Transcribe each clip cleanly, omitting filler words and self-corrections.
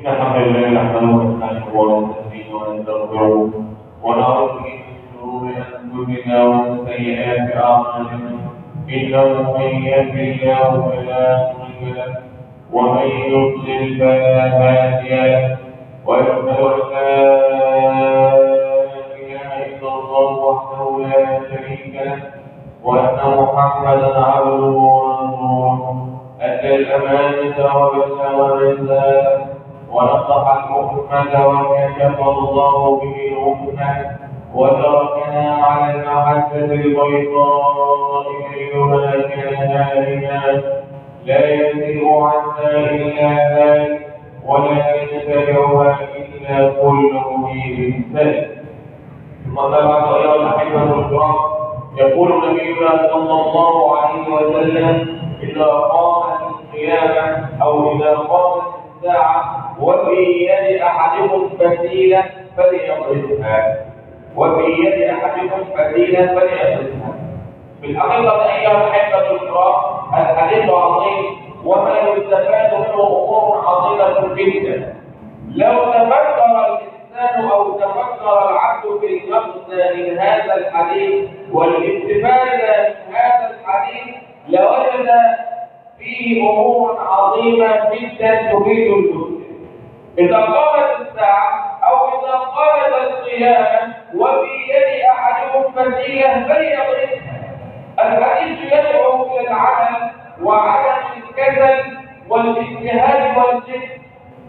إن الحمد لله نحمده ونستعينه ونستهديه ونستغفره ونعوذ به من شرور أنفسنا ومن سيئات أعمالنا إنه من يهد الله فلا مضل له ومن يضلل فلا هادي له وأشهد أن لا إله إلا الله وحده لا شريك له وأن محمدا عبده ورسوله أدى الأمانة وبلغ الرسالة ونصح الأمة وكشف الله به الأمة وتركنا على المحجة البيضاء ليلها كنهارها لا يزيغ عنا إلا ذلك ولا يتبعها إلا كل منيب سلم. ثم بعد أيها الأحبة الكرام، يقول نبينا صلى الله عليه وسلم: إذا قامت القيامة أو إذا قامت الساعة وفي يد أحدكم فتيلة فليضربها. وفي يد أحدكم فتيلة فليضربها. في الحقيقة أيها الأحبة الكرام، الحديث عظيم وما يستفاد منه أمور عظيمة جدا. لو تفكر الإنسان أو تفكر العبد في المغزى من هذا الحديث والاستفادة من هذا الحديث لوجد فيه أمور عظيمة جدا تفيد المسلم. إذا قامت الساعة أو إذا قامت القيامة وفي يد أحدكم فتيلة فليضربها. الحديث يدعو إلى العمل وعدم الكسل والاجتهاد والجد.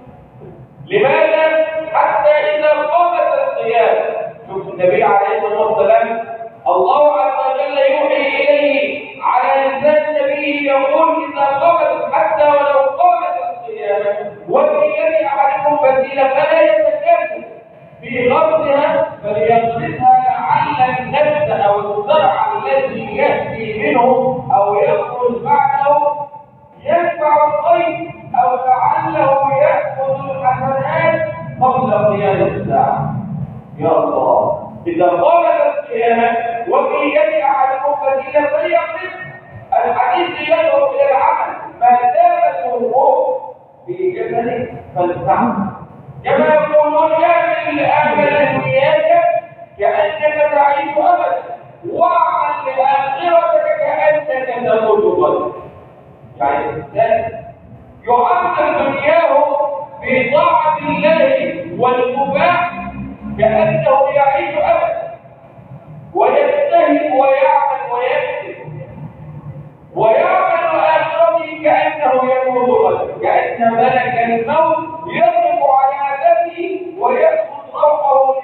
لماذا؟ حتى إذا قامت القيامة، شوف النبي عليه الصلاة والسلام الله عز وجل يوحي إليه على لسان نبيه يقول: إذا قامت، حتى ولو قامت القيامة وفي يد أحدكم فتيلة فلا يتكاسل في غرسها فليغرسها لعل النفس أو الزرع الذي يأتي منه أو يخرج بعده ينفع الغيث أو لعله يأخذ الحسنات قبل قيام الساعة. يا الله، إذا قامت القيامة وفي يد أحدكم فتيلة فليغرسها. الحديث يدعو إلى العمل ما دام الروح في جسدك فلتعمل. كما يقولون: اعمل لدنياك كأنك تعيش أبدا واعمل لآخرتك كأنك تموت غدا. يعني الإنسان يعمل دنياه في طاعة الله والمباح كأنه يعيش أبدا، ويجتهد ويعمل ويكسب، ويعمل آخرته كأنه يموت غدا، كأن ملك الموت يقف على نفسه ويأخذ روحه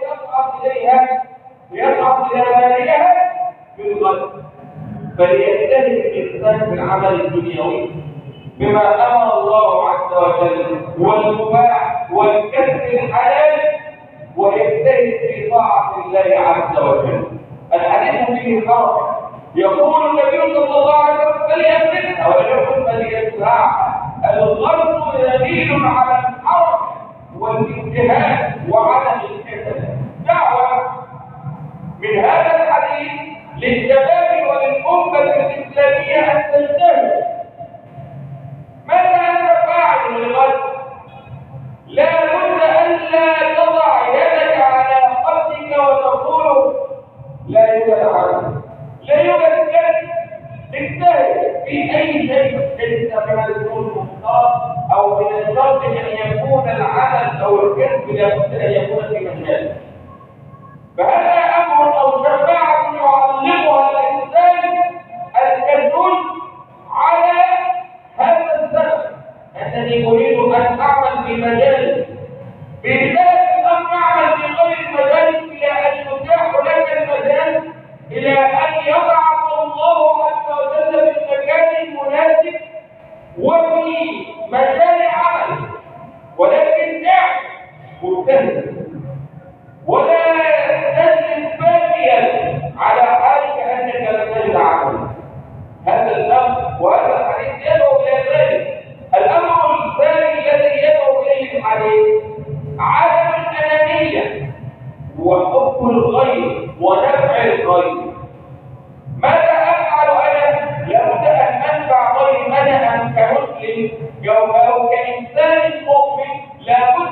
ليصعد إلى مالها في الغد. فليجتهد الإنسان في العمل الدنيوي بما أمر الله عز وجل والمباح والكسب الحلال، ويجتهد في طاعة الله عز وجل. الحديث فيه حرج. يقول النبي صلى الله عليه وسلم: فليغرسها وليكن فليزرعها. الغرس دليل على الحرج والاجتهاد وعدم الكسل. دعوة من هذا الحديث للشباب وللأمة الإسلامية أن تجتهد. ماذا أنت فاعل للغد؟ لا بد ألا تضع يدك على قلبك وتقول: لا يوجد عمل، لا يوجد كسب. اجتهد في أي شيء. ليس من الظلم أو من الشرط أن يكون العمل أو الكسب لابد أن يكون في مجال. فهذا أمر أو شفاعة يعلمها الإنسان أن تدل على هذا السبب أنني أريد أن أعمل في مجال، بذات أن أعمل في غير مجال إلى أن يتاح لك المجال، إلى أن يضعك الله عز وجل في المكان المناسب وفي مجال عمل. ولكن اعمل مجتهد ولا تجلس باقيا على حالك أنك لم تجد عملا. هذا الأمر وهذا الحديث يدعو إلى ذلك. الأمر الثاني الذي يدعو إليه الحديث عدم الأنانية وحب الغير ونفع الغير. ماذا أفعل أنا؟ لابد أن أنفع غيري أنا كمسلم أو كإنسان مؤمن. لابد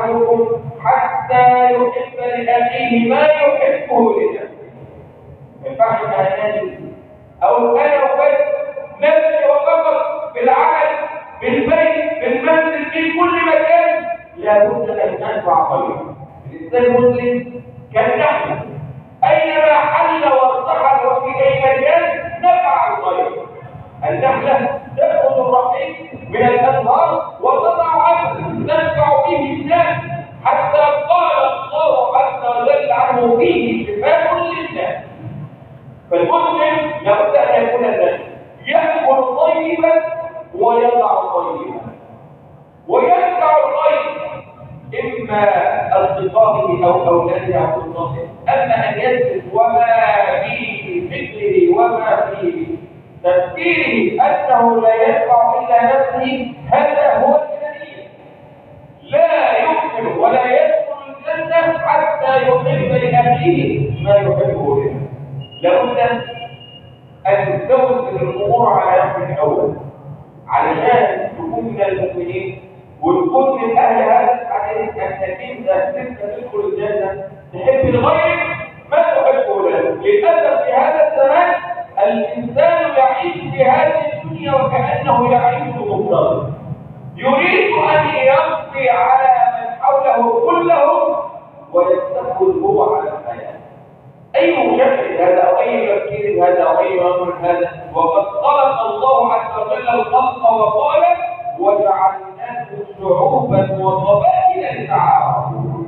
أحدكم حتى يحب لأخيه ما يحبه لنفسه. ما ينفعش أناني أو أنا وبس نفسي وفقط في العمل في البيت في المنزل في كل مكان. لا بد أن ننفع غيره. الإنسان المسلم كالنحل أينما حل وارتحل وفي أي مكان نفع الغير. النحلة تأخذ الرحيق من الأنهار وتضع عنه تنفع به الناس حتى قال الله عز وجل عنه فيه شفاء للناس. فالمسلم لابد أن يكون ذلك يأكل طيبا ويضع طيبا وينفع الغير إما أصدقائه أو أولاده أو الناصر. أما أن يثبت وما في فكره وما في تفكيره أنه لا ينفع إلا نفسه، هذا هو الأنانية. لا يؤمن ولا يدخل الجنة حتى يحب لأخيه ما يحبه له. لابد أن تستوعب الأمور على نفسك أولا علشان تكون من المؤمنين وتكون من أهل هذا الحديث أنك أنت تدخل الجنة تحب لغيرك ما تحبه له. للأسف في هذا الزمان الإنسان يعيش في هذه الدنيا وكأنه يعيش مضطرا، يريد أن يقضي على من حوله كله ويستقبل هو على الحياة. أي مشكل هذا أو أي تفكير هذا أو أي أمر هذا؟ وقد خلق الله عز وجل الخلق وقال وجعلناكم شعوبا وقبائل لتعارفوا.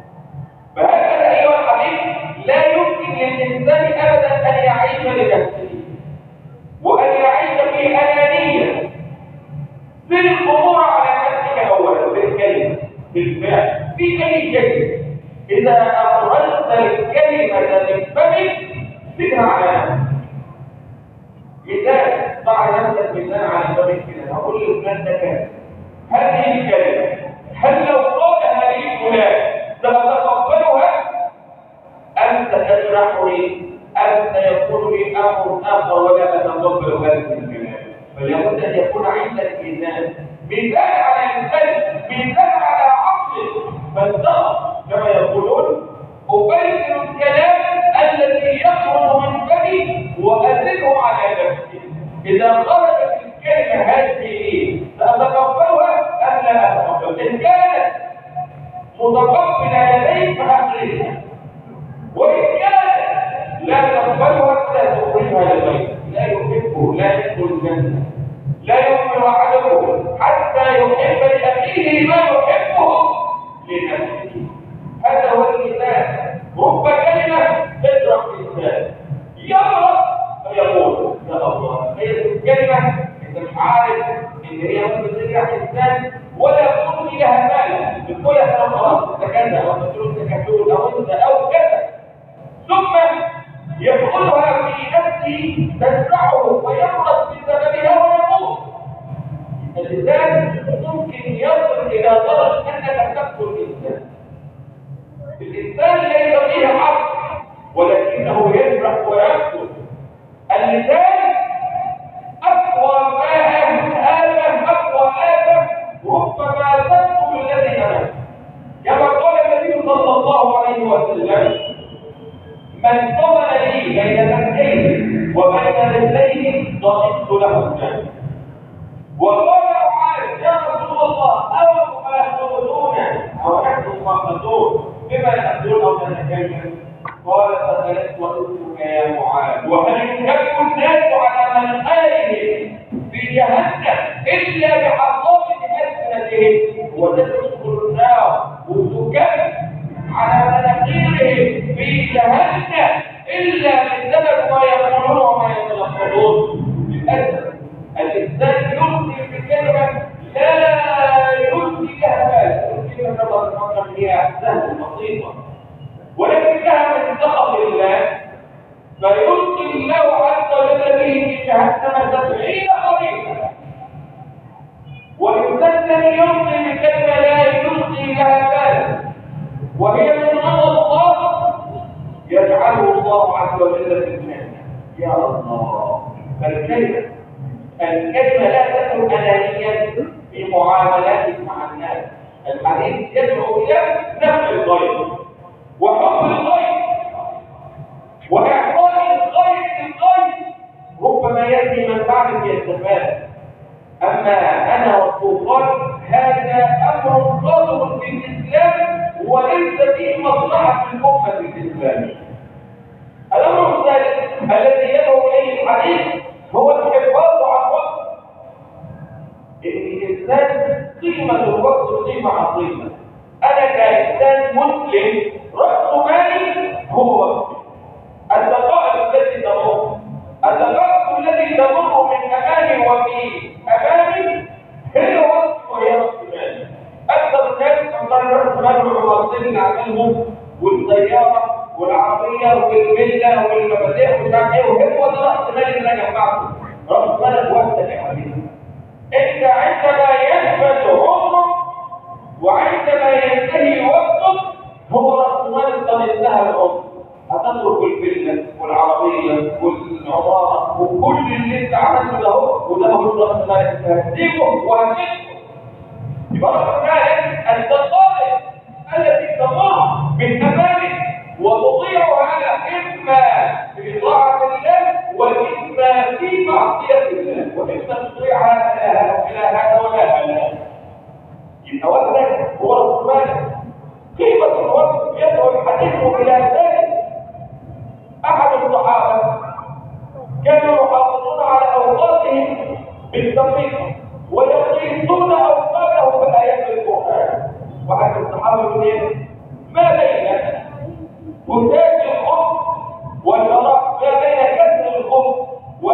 فهكذا أيها الحبيب لا يمكن للإنسان أبدا أن يعيش لنفسه وأن يعيش في أنانية. سر الأمور على نفسك أولا بالكلمة بالفعل في أي شيء. إذا أخرجت الكلمة من فمك سرها على نفسك. مثال ضع نفسك مثال على فمك كده أقول لفلان ده كذا، هذه الكلمة هل لو قالها لي فلان سأتقبلها أم ستشرح لي أم سيكون لي أمر آخر ولا أتقبل هذه الكلمة؟ فلابد أن يكون عندك ميزان، ميزان على الإنسان، ميزان على عقله. فالضغط كما يقولون أبين الكلام الذي يخرج من فمي وأزله على نفسي. إذا خرجت الكلمة هذه سأتقبلها أم لا أتقبل؟ إن كانت متقبلة لديك فأخرجها، وإن كانت لا تقبلها فلا تخرجها لغيرك. لا يحبه لا يدخل الجنة. لا يؤمن أحدكم حتى يحب لأخيه ما يحبه لنفسه. هذا هو المثال. رب كلمة تجرح الإنسان يغرق فيقول يا الله هي الكلمة أنت مش عارف إن هي ممكن تجرح الإنسان ولا يكون لها مال تقولها أنا خلاص أنت كذا أو تقول أنت كذول أو أنت أو كذا، ثم يدخلها في نفسه تدفعه ويمرض بسببها ويموت. الإنسان ممكن يصل إلى درجة أنك تقتل الإنسان. الإنسان ليس فيه عقل ولكنه يجرح ويقتل. اللسان أقوى ما آلة أقوى آلة ربما تقتل الذي أمامه. كما قال النبي صلى الله عليه وسلم من ضمن لي بين فخذيه وبين رجليه ضمنت له الجنة. وقال معاذ يا رسول الله أو ما يقولون أو نحن مخلصون بما نقول أو نتكلم؟ قال فسألت وقلتك يا معاذ وهل يكب الناس على منخارهم في جهنم إلا بحصافة ألسنتهم وتدخل النار وتكب على مناخيرهم في جهنم إلا بسبب ما يقولون وما يتلفظون. للأسف الإنسان يلقي بكلمة لا يلقي لها بال. الكلمة تظهر هي سهلة بسيطة ولكنها من سخط الله فيلقي الله عز وجل به في جهنم 70 خريفا. والإنسان يلقي بكلمة لا يلقي لها بال وهي من غضب الله يجعله الله عز وجل في الجنة. يا الله. فالكلمة لا تكن أنانيا في معاملاتك مع الناس الحديث يدعو إلى نفع الغير وحب الغير وإعطاء الغير للغير، ربما يأتي من بعد يستفاد. أما أنا والطوفان هذا أمر صادق في الإسلام وليس فيه مصلحة الأمة الإسلامية. الأمر الثالث الذي يدعو إليه الحديث هو الحفاظ على الوقت. الإنسان قيمة الوقت قيمة عظيمة. أنا كإنسان مسلم رأس مالي هو وقتي. الدقائق التي تمر، الدقائق التي تمر من أمامي وفي أمامي هي وقت وهي رأس مالي. أكثر الناس أمطار رأس مال العواصم اللي عملهم والسيارة والعربية والفيلا والمفاتيح ومش إيه، وهو ده رأس مالي اللي أنا جمعته. رأس مالك وقتك يا حبيبي. أنت عندما يثبت عمرك وعندما ينتهي وقتك هو رأس مالك قد انتهى العمر. هتترك الفيلا والعربية والعمارة وكل اللي انت عملته ده وده هو رأس مالك، هتسيبه وهتسيبه. يبقى رأس مالك الدقائق التي تمر من أمامك وتضيعها إما في طاعة الله وإما في معصية الله وإما تضيعها إلى هذا ولا هذا. يبقى وقتك هو رأس مالك. قيمة الوقت يدعو الحديث إلى ذلك. أحد الصحابة كانوا يحافظون على أوقاتهم بالدقيقة ويقيسون أوقاته بآيات القرآن. وأحد الصحابة يقول ما بين كتاب الخبز والشراب، ما بين كسر الخبز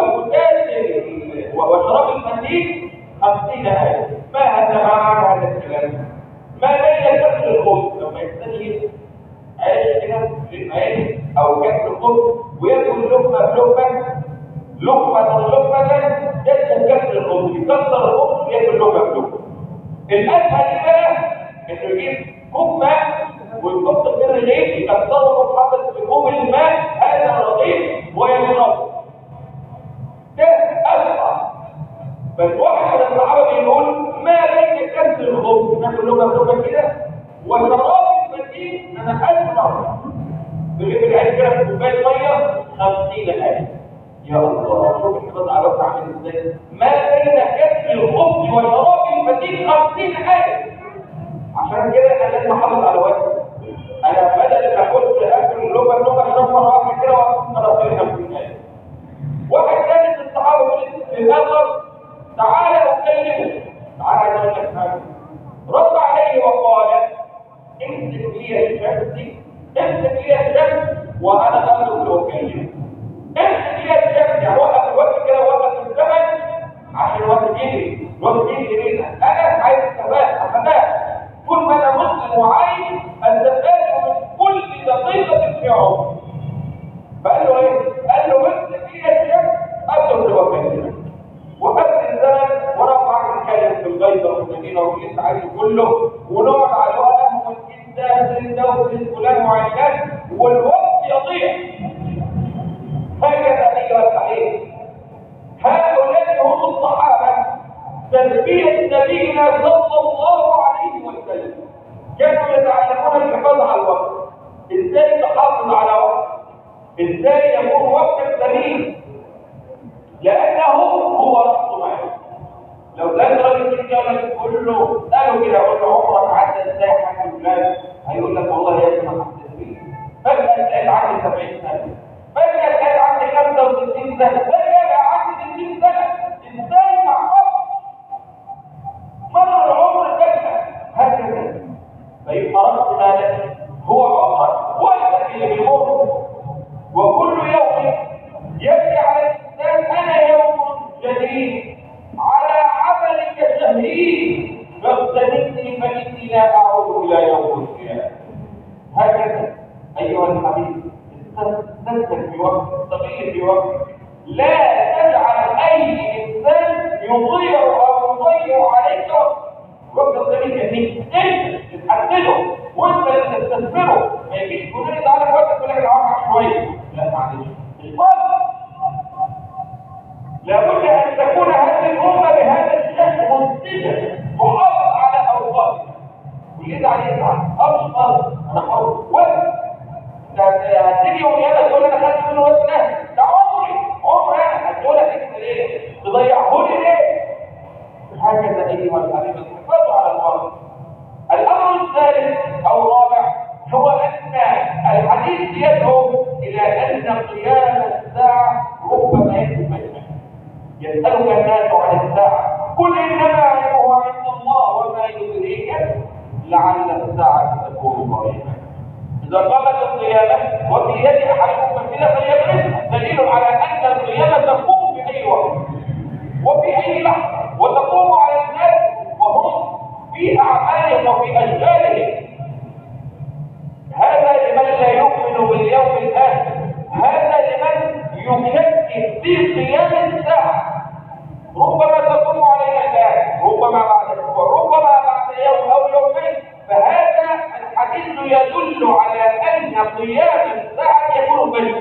وشراب المنديل 50 آية. ما هذا معنى هذا الكلام؟ ما بين كسر الخبز لما يستني عيش كده عيش او كسر الخبز وياكل لقمه بلقمه لقمه يسمى كسر الخبز، يكسر الخبز وياكل لقمه بلقمه. الاسهل بقى انه يجيب كوب ماء ويحط في الرغيف يكسره ويحط في كوب الماء هذا الرغيف ويشربه. ده اسرع. بس واحد من الصحابه بيقول ما بين كسر الخبز ناكل لقمه بلقمه كده وشراب المنديل انا اسرع. بجيب العيش كده في كوبايه ميه 50 آية. يا الله شوف الحفاظ على الوقت عامل ازاي. ما بين كسر الخبز وشراب المنديل 50 آية. عشان كده انا لازم احافظ على وقتي. انا بدل ما كنت اكل لقمه اشرب مره واحده كده واخد 50 آية. واحد ثاني من الصحابه يقول للاخر تعالى اكلمه، تعالى اقول لك حاجه. رد عليه وقال امسك لي الشمس، امسك لي الشمس وانا اخرج لاكلمه. امسك لي الشمس يعني وقف الوقت كده وقف الزمن عشان الوقت يجري، الوقت يجري بينا. انا عايز ثبات. كل ما انا مسلم وعايز استفاد من كل دقيقه في عمري. فقال له ايه؟ قال له امسك لي الشمس اخرج لاكلمه. وقفت الزمن ورفع نتكلم في الغيبه والمدينه واللي انت عايزه كله ونقعد على القهوه ونجيب ده وفلان فلان وعلان والوقت يضيع. هكذا ايها الصحيح. هؤلاء هم الصحابه تربيه نبينا صلى الله عليه وسلم. كانوا يتعلمون الحفاظ على الوقت. ازاي تحافظ على وقت؟ ازاي يكون وقتك سليم؟ لأنه هو رأس مالك. لو كان راجل كده تقول له قالوا كده قول له عمرك عدى ازاي حاجه فلان، هيقول لك والله يا ابني ما حسيت بيه. فجأة تلاقي عندي 70 سنة، فجأة تلاقي عندي 65 سنة، فجأة بقى عندي 60 سنة. ازاي مع وقت؟ مر العمر فجأة هكذا. فيبقى رأس مالك هو عمرك وقتك اللي بيمر. وكل يوم يجري على الإنسان أنا يوم جديد على عملك شهيد فاغتنمني فإني لا أعود إلى يوم القيامة. هكذا أيها الحبيب استمسك بوقت، استغل بوقت. لا تجعل أي إنسان يضيع أو يضيع عليك وقت السبيل يعني أنت تحدده وأنت اللي تستثمره. ما يجيش كلنا تعالى وقتك ولا نعرف شوية. لا معلش لابد ان تكون هذه الامه بهذا الشكل منتجه محافظ على اوقاتها. يزعل يزعل، مش خالص، انا حر وقت. هتيجي يوم يلا تقول انا خدت منه وقت، ده عمري انا هتقول لك انت ليه؟ تضيعه لي ليه؟ هكذا ايها الحبيب الحفاظ على الوقت. الامر الثالث او الرابع هو ان الحديث يدعو الى ان قيام الساعه ربما يكون يسالك الناس عن الساعه، قل انما علمها عند الله وما يدريك لعل الساعه تكون قريبا. اذا قامت القيامه وفي يد احدكم مسيره فليدرسها، دليل على ان القيامه تقوم في اي وقت وفي اي لحظه، وتقوم على الناس وهم في اعمالهم وفي اشغالهم. هذا لمن لا يؤمن باليوم الاخر، هذا لمن يشكك في قيام الساعه. ربما تقوم علينا الان، ربما بعد اسبوع، ربما بعد يوم او يومين. فهذا الحديث يدل على ان قيام الساعه يكون بينه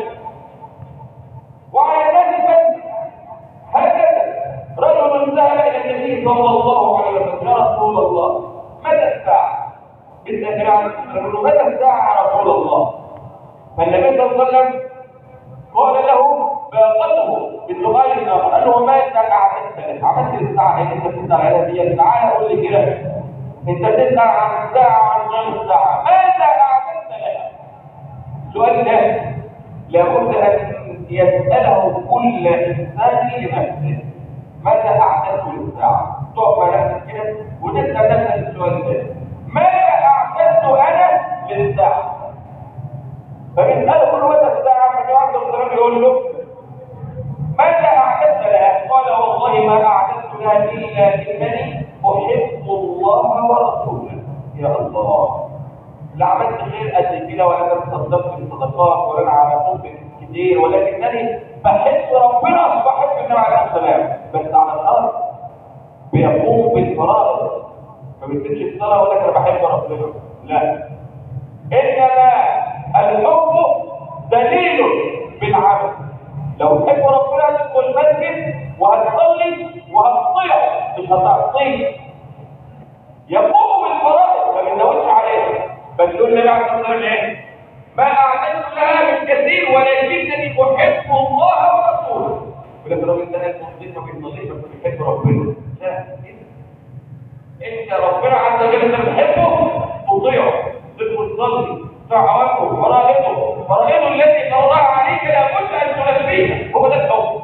وعلى الناس بينه. هكذا رجل ذهب الى النبي صلى الله عليه وسلم: يا رسول الله متى الساعه؟ متى الساعه يا رسول الله؟ فالنبي صلى الله عليه وسلم قال له باقته بسؤال اخر، قال له ماذا اعددت؟ عملت الساعه اللي انت بتسال عليها دي؟ تعالى قول لي كده، انت بتسال عن الساعه وعن غير الساعه، ماذا اعددت لها؟ سؤال ثاني لابد ان يساله كل انسان لنفسه: ماذا اعددت للساعه؟ تقف مع نفسك كده وتسال نفسك السؤال ده: ماذا اعددت انا للساعه؟ فبيساله كل متى الساعه، فجواب الكلام يقول له: ماذا اعددت لها؟ قال: والله ما اعددت لها الا انني احب الله ورسوله. يا الله، لا عملت خير قد كده ولا تصدقت بصدقات ولا انا عملت كتير، ولكنني بحب ربنا وبحب النبي عليه السلام. بس على الارض بيقوم بالفرائض، ما بيسيبش الصلاه ولا انا بحب ربنا، لا، انما الحب دليل بالعمل. لو تحب ربنا تدخل المسجد وهتصلي وهتطيعه مش هتعصيه. يقوم بالفرائض ما بيزودش عليها، بس يقول لي بعد الصلاه ايه؟ ما اعددت لها من كثير ولكنني احب الله ورسوله. يقول لك الراجل ده المسلم ما بيصليش بس بيحب ربنا. لا، انت ربنا عز وجل انت بتحبه تطيعه، تدخل تصلي طاعته فرائضه التي فرضها عليك لابد ان تلبيها، هو ده الحب.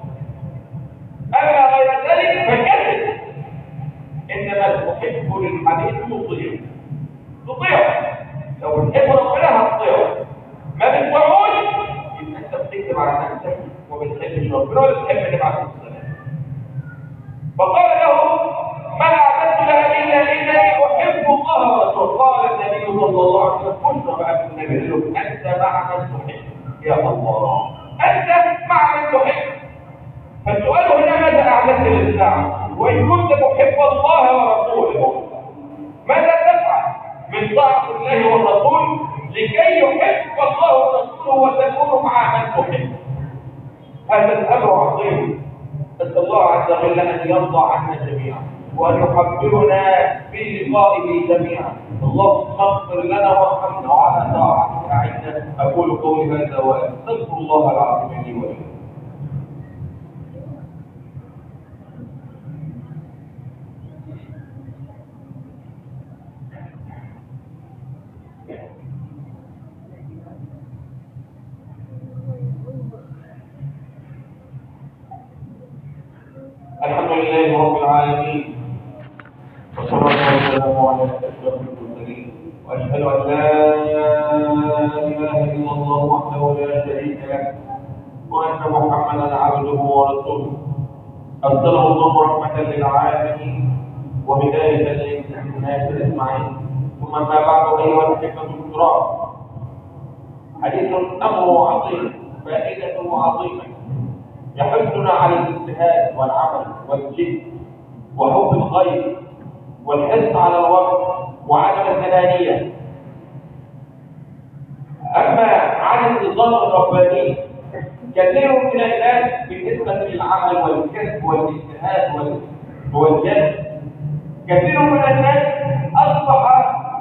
اما غير ذلك فكذب. انما تحب للحبيب تطيعه. لو بتحب ربنا هتطيعه، ما بتطيعوش يبقى انت بتكذب على نفسك وما بتحبش ربنا ولا بتحب النبي عليه السلام. فقال له: ما اعددت لها الا انني احب الله ورسوله. قال النبي صلى الله عليه وسلم: بشرى بقى النبي له: انت مع من تحب. يا الله، انت مع من تحب. فالسؤال هنا: ماذا اعددت للساعه؟ وان كنت تحب الله ورسوله ماذا تفعل من طاعه الله والرسول لكي يحب الله ورسوله وتكون مع من تحب؟ هذا الامر عظيم. نسال الله عز وجل ان يرضى عنا جميعا وان يحببنا في لقائه جميعا. اللهم اغفر لنا وارحمنا وعلى طاعتك اعنا. اقول قولي هذا واستغفر الله العظيم لي ولكم. الحمد لله رب العالمين، والصلاة والسلام على أشرف المرسلين، وأشهد أن لا إله إلا الله وحده لا شريك له، وأن محمدا عبده ورسوله أرسله الله رحمة للعالمين وهداية للناس أجمعين. ثم ما بعد أيها الأحبة الكرام، حديث أمره عظيم، فائدته عظيمة، يحثنا على الاجتهاد والعمل والجد وحب الخير والحرص على الوقت وعدم الأنانية. أما عن النظام الرباني، كثير من الناس بالنسبة للعمل والكسب والاجتهاد والجد، كثير من الناس أصبح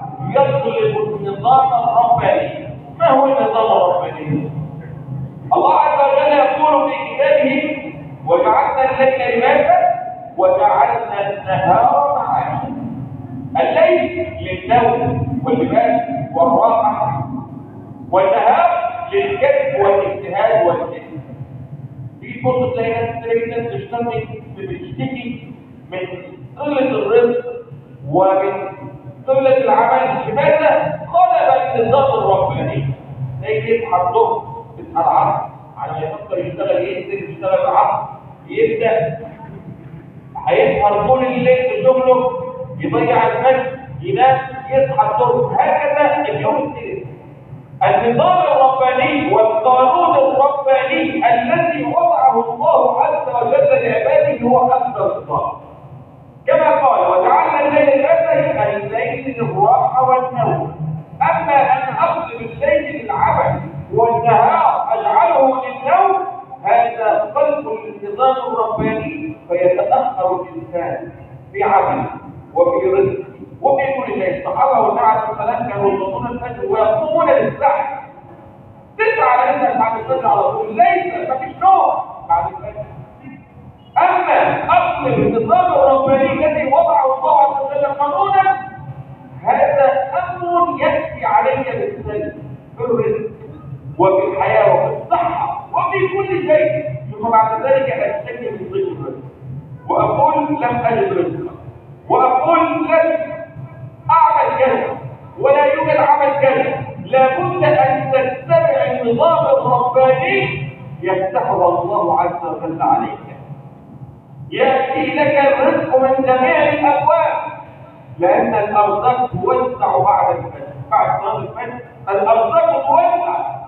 للنوم واللباس والراحة، والنهار للكسب والاجتهاد والجد. تيجي تبص تلاقي ناس كتير جدا بتشتكي من قلة الرزق ومن قلة العمل. لماذا؟ خلف النظام الرباني. تلاقي يصحى الظهر يصحى العصر على ما يفكر يشتغل، ينزل يشتغل العصر، يبدأ هيسهر طول الليل في شغله، يضيع الفجر، ينام، يصحى الظهر، هكذا اليوم الثالث. النظام الرباني والقانون الرباني الذي وضعه الله عز وجل لعباده هو أفضل نظام. كما قال: وجعلنا الليل لباسا، الليل للراحة والنوم. أما أن أقسم الليل للعمل والنهار أجعله للنوم، هذا قلب النظام الرباني، فيتأخر الإنسان في عمله وفي رزقه وفي كل شيء. الصحابة والنبي السلام كانوا يصلون الفجر ويقومون للسحر 9 ليلة بعد الفجر على طول، ليس مفيش نوم بعد الفجر. أما أصل النظام الرباني الذي وضعه الله عز وجل قانونا، هذا أمر يأتي علي بالسلم في الرزق وفي الحياة وفي الصحة وفي كل شيء، ثم بعد ذلك أشتكي من ضيق الرزق وأقول لم أجد رزقا، وأقول لم أعمل كذا ولا يوجد عمل كذا. لابد أن تتبع النظام الرباني يفتحه الله عز وجل عليك. يأتي لك الرزق من جميع الأبواب، لأن الأرزاق توسع بعد الفجر. بعد صلاة الفجر الأرزاق توسع،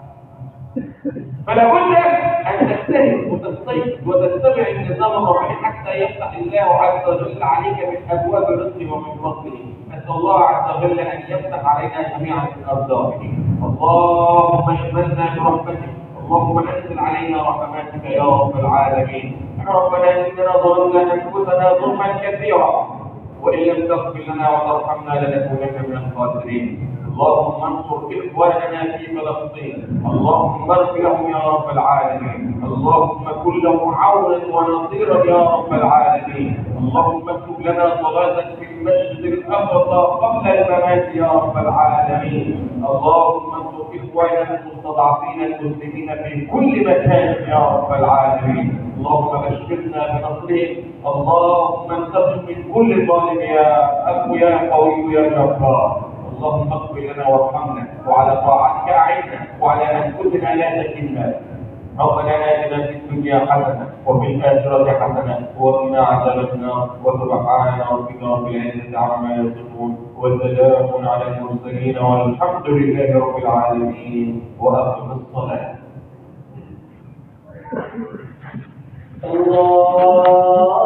فلا بد أن تجتهد وتستيقظ وتتبع النظام الرباني حتى يفتح الله عز وجل عليك من أبواب رزقه ومن فضله. نسأل الله عز وجل أن يفتح علينا جميعا من أرزاقه. اللهم اشملنا برحمتك، اللهم انزل علينا رحماتك يا رب العالمين. ربنا إننا ظلمنا أنفسنا ظلما كثيرا، وإن لم تغفر لنا وترحمنا لنكونن من الخاسرين. اللهم انصر إخواننا في فلسطين، اللهم اغفر لهم يا رب العالمين. اللهم كن لهم عونا ونصيرا يا رب العالمين. اللهم اكتب لنا صلاة في المسجد الأقصى قبل الممات يا رب العالمين. اللهم انصر إخواننا المستضعفين المسلمين في كل مكان يا رب العالمين. اللهم بشرنا بنصرهم. اللهم انتقم من كل ظالم يا قوي يا جبار. اللهم اغفر لنا وارحمنا، وعلى طاعتك اعنا، وعلى انفسنا لا تكلنا. ربنا آتنا في الدنيا حسنة وفي الآخرة حسنة وقنا عذاب النار. وسبحان ربك رب العزة عما يصفون، وسلام على المرسلين، والحمد لله رب العالمين. وأقم الصلاة. الله